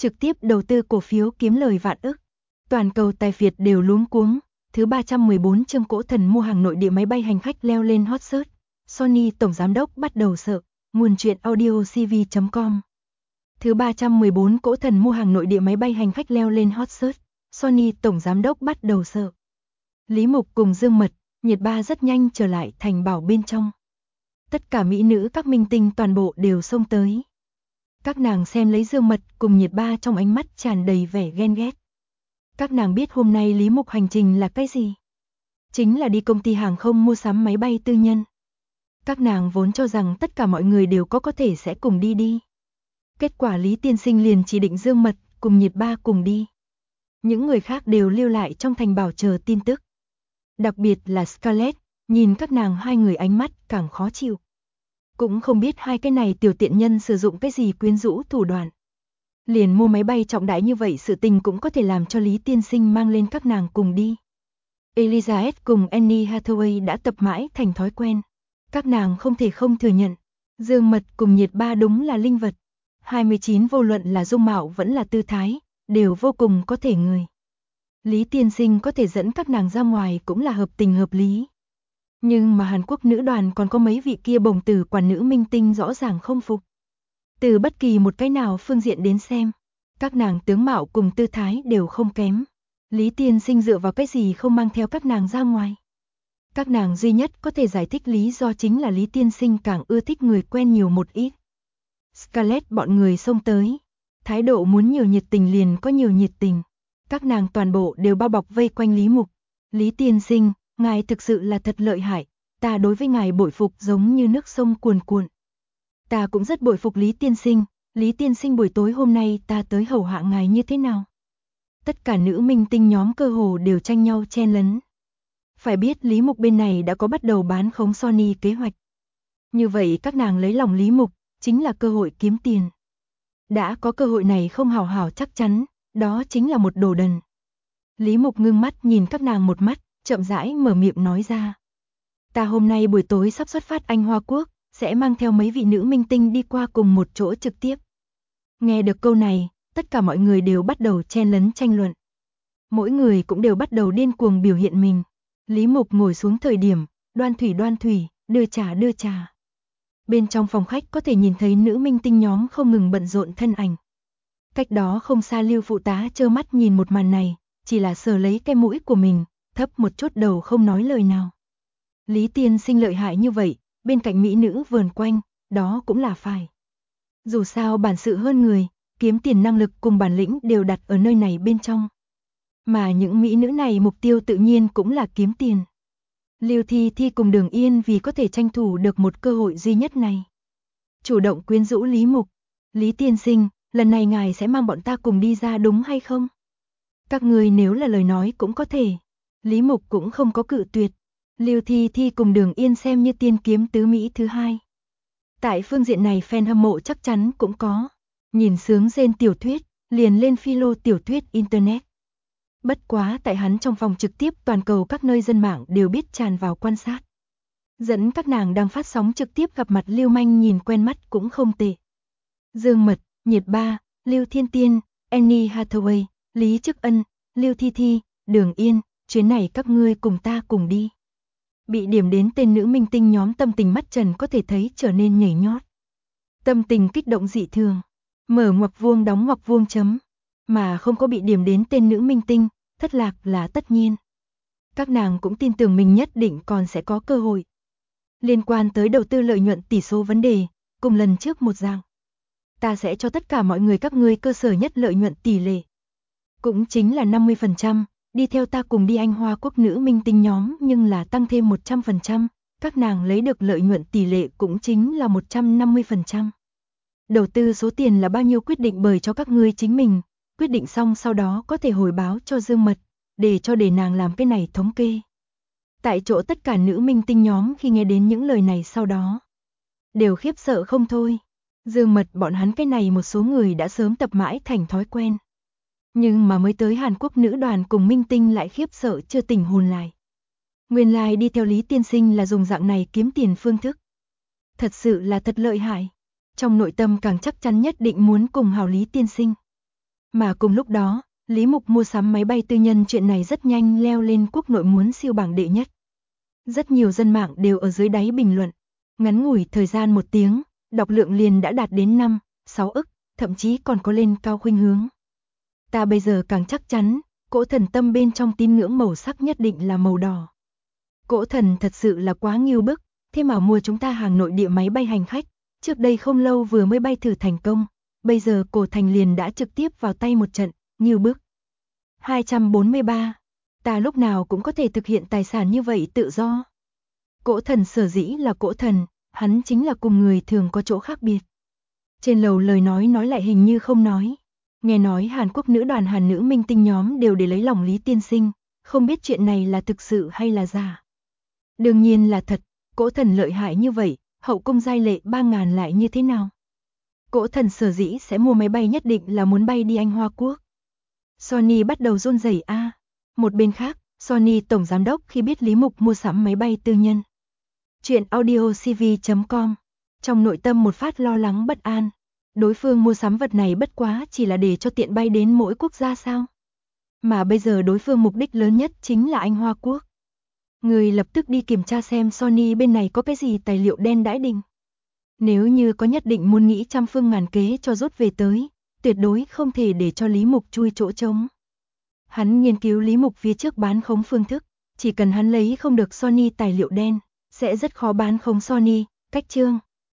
trực tiếp đầu tư cổ phiếu kiếm lời vạn ức. Toàn cầu tài phiệt đều luống cuống. Thứ 314 chương cỗ thần mua hàng nội địa máy bay hành khách leo lên hot search. Sony tổng giám đốc bắt đầu sợ. Nguồn truyện audio cv.com. Thứ 314 cỗ thần mua hàng nội địa máy bay hành khách leo lên hot search. Sony tổng giám đốc bắt đầu sợ. Lý Mục cùng Dương Mật, Nhiệt Ba rất nhanh trở lại thành bảo bên trong. Tất cả mỹ nữ các minh tinh toàn bộ đều xông tới. Các nàng xem lấy Dương Mật cùng Nhiệt Ba trong ánh mắt tràn đầy vẻ ghen ghét. Các nàng biết hôm nay Lý Mục hành trình là cái gì? Chính là đi công ty hàng không mua sắm máy bay tư nhân. Các nàng vốn cho rằng tất cả mọi người đều có thể sẽ cùng đi. Kết quả Lý tiên sinh liền chỉ định Dương Mật cùng Nhiệt Ba cùng đi. Những người khác đều lưu lại trong thành bảo chờ tin tức. Đặc biệt là Scarlett, nhìn các nàng hai người ánh mắt càng khó chịu. Cũng không biết hai cái này tiểu tiện nhân sử dụng cái gì quyến rũ thủ đoạn. Liền mua máy bay trọng đại như vậy sự tình cũng có thể làm cho Lý tiên sinh mang lên các nàng cùng đi. Elizabeth cùng Annie Hathaway đã tập mãi thành thói quen. Các nàng không thể không thừa nhận. Dương Mật cùng Nhiệt Ba đúng là linh vật. 29 vô luận là dung mạo vẫn là tư thái, đều vô cùng có thể người. Lý tiên sinh có thể dẫn các nàng ra ngoài cũng là hợp tình hợp lý. Nhưng mà Hàn Quốc nữ đoàn còn có mấy vị kia bồng tử quản nữ minh tinh rõ ràng không phục. Từ bất kỳ một cái nào phương diện đến xem, các nàng tướng mạo cùng tư thái đều không kém. Lý tiên sinh dựa vào cái gì không mang theo các nàng ra ngoài? Các nàng duy nhất có thể giải thích lý do chính là Lý tiên sinh càng ưa thích người quen nhiều một ít. Scarlett bọn người xông tới, thái độ muốn nhiều nhiệt tình liền có nhiều nhiệt tình. Các nàng toàn bộ đều bao bọc vây quanh Lý Mục. Lý tiên sinh, ngài thực sự là thật lợi hại, ta đối với ngài bội phục giống như nước sông cuồn cuộn. Ta cũng rất bội phục Lý tiên sinh buổi tối hôm nay ta tới hầu hạ ngài như thế nào? Tất cả nữ minh tinh nhóm cơ hồ đều tranh nhau chen lấn. Phải biết Lý Mục bên này đã có bắt đầu bán khống Sony kế hoạch. Như vậy các nàng lấy lòng Lý Mục, chính là cơ hội kiếm tiền. Đã có cơ hội này không hào hào chắc chắn, đó chính là một đồ đần. Lý Mục ngưng mắt nhìn các nàng một mắt, chậm rãi mở miệng nói ra. Ta hôm nay buổi tối sắp xuất phát Anh Hoa Quốc, sẽ mang theo mấy vị nữ minh tinh đi qua cùng một chỗ trực tiếp. Nghe được câu này, tất cả mọi người đều bắt đầu chen lấn tranh luận. Mỗi người cũng đều bắt đầu điên cuồng biểu hiện mình. Lý Mục ngồi xuống thời điểm, đoan thủy, đưa trà. Bên trong phòng khách có thể nhìn thấy nữ minh tinh nhóm không ngừng bận rộn thân ảnh. Cách đó không xa Lưu phụ tá trơ mắt nhìn một màn này, chỉ là sờ lấy cái mũi của mình, thấp một chút đầu không nói lời nào. Lý tiên sinh lợi hại như vậy, bên cạnh mỹ nữ vờn quanh, đó cũng là phải. Dù sao bản sự hơn người, kiếm tiền năng lực cùng bản lĩnh đều đặt ở nơi này bên trong. Mà những mỹ nữ này mục tiêu tự nhiên cũng là kiếm tiền. Lưu Thi Thi cùng Đường Yên vì có thể tranh thủ được một cơ hội duy nhất này. Chủ động quyến rũ Lý Mục. Lý tiên sinh, lần này ngài sẽ mang bọn ta cùng đi ra đúng hay không? Các người nếu là lời nói cũng có thể. Lý Mục cũng không có cự tuyệt. Lưu Thi Thi cùng Đường Yên xem như tiên kiếm tứ mỹ thứ hai. Tại phương diện này fan hâm mộ chắc chắn cũng có. Nhìn sướng rên tiểu thuyết, liền lên philo tiểu thuyết internet. Bất quá tại hắn trong phòng trực tiếp toàn cầu các nơi dân mạng đều biết tràn vào quan sát. Dẫn các nàng đang phát sóng trực tiếp gặp mặt lưu manh nhìn quen mắt cũng không tệ. Dương Mật, Nhiệt Ba, Lưu Thiên Tiên, Annie Hathaway, Lý Chức Ân, Lưu Thi Thi, Đường Yên, chuyến này các ngươi cùng ta cùng đi. Bị điểm đến tên nữ minh tinh nhóm tâm tình mắt trần có thể thấy trở nên nhảy nhót. Tâm tình kích động dị thường. Mở ngoặc vuông đóng ngoặc vuông chấm. Mà không có bị điểm đến tên nữ minh tinh, thất lạc là tất nhiên. Các nàng cũng tin tưởng mình nhất định còn sẽ có cơ hội. Liên quan tới đầu tư lợi nhuận tỷ số vấn đề, cùng lần trước một dạng. Ta sẽ cho tất cả mọi người các ngươi cơ sở nhất lợi nhuận tỷ lệ. Cũng chính là 50%, đi theo ta cùng đi Anh Hoa Quốc nữ minh tinh nhóm nhưng là tăng thêm 100%, các nàng lấy được lợi nhuận tỷ lệ cũng chính là 150%. Đầu tư số tiền là bao nhiêu quyết định bởi cho các ngươi chính mình, quyết định xong sau đó có thể hồi báo cho Dương Mật, để nàng làm cái này thống kê. Tại chỗ tất cả nữ minh tinh nhóm khi nghe đến những lời này sau đó, đều khiếp sợ không thôi. Dương Mật bọn hắn cái này một số người đã sớm tập mãi thành thói quen. Nhưng mà mới tới Hàn Quốc nữ đoàn cùng minh tinh lại khiếp sợ chưa tỉnh hồn lại. Nguyên lai đi theo Lý tiên sinh là dùng dạng này kiếm tiền phương thức. Thật sự là thật lợi hại. Trong nội tâm càng chắc chắn nhất định muốn cùng hào Lý tiên sinh. Mà cùng lúc đó, Lý Mục mua sắm máy bay tư nhân chuyện này rất nhanh leo lên quốc nội muốn siêu bảng đệ nhất. Rất nhiều dân mạng đều ở dưới đáy bình luận. Ngắn ngủi thời gian 1 tiếng, đọc lượng liền đã đạt đến 5, 6 ức, thậm chí còn có lên cao khuynh hướng. Ta bây giờ càng chắc chắn, cỗ thần tâm bên trong tín ngưỡng màu sắc nhất định là màu đỏ. Cỗ thần thật sự là quá nghiêu bức, thế mà mua chúng ta hàng nội địa máy bay hành khách, trước đây không lâu vừa mới bay thử thành công, bây giờ cổ thành liền đã trực tiếp vào tay một trận, nghiêu bức. 243. Ta lúc nào cũng có thể thực hiện tài sản như vậy tự do. Cỗ thần sở dĩ là cỗ thần, hắn chính là cùng người thường có chỗ khác biệt. Trên lầu lời nói lại hình như không nói. Nghe nói Hàn Quốc nữ đoàn Hàn nữ minh tinh nhóm đều để lấy lòng Lý tiên sinh, không biết chuyện này là thực sự hay là giả. Đương nhiên là thật, cỗ thần lợi hại như vậy, hậu cung giai lệ 3.000 lại như thế nào? Cỗ thần sở dĩ sẽ mua máy bay nhất định là muốn bay đi Anh Hoa Quốc. Sony bắt đầu run rẩy a. Một bên khác, Sony tổng giám đốc khi biết Lý Mục mua sắm máy bay tư nhân. Chuyện audiocv.com. Trong nội tâm một phát lo lắng bất an. Đối phương mua sắm vật này bất quá chỉ là để cho tiện bay đến mỗi quốc gia sao? Mà bây giờ đối phương mục đích lớn nhất chính là Anh Hoa Quốc. Người lập tức đi kiểm tra xem Sony bên này có cái gì tài liệu đen đãi đỉnh. Nếu như có nhất định muốn nghĩ trăm phương ngàn kế cho rút về tới, tuyệt đối không thể để cho Lý Mục chui chỗ trống. Hắn nghiên cứu Lý Mục phía trước bán khống phương thức, chỉ cần hắn lấy không được Sony tài liệu đen, sẽ rất khó bán khống Sony, cách chương.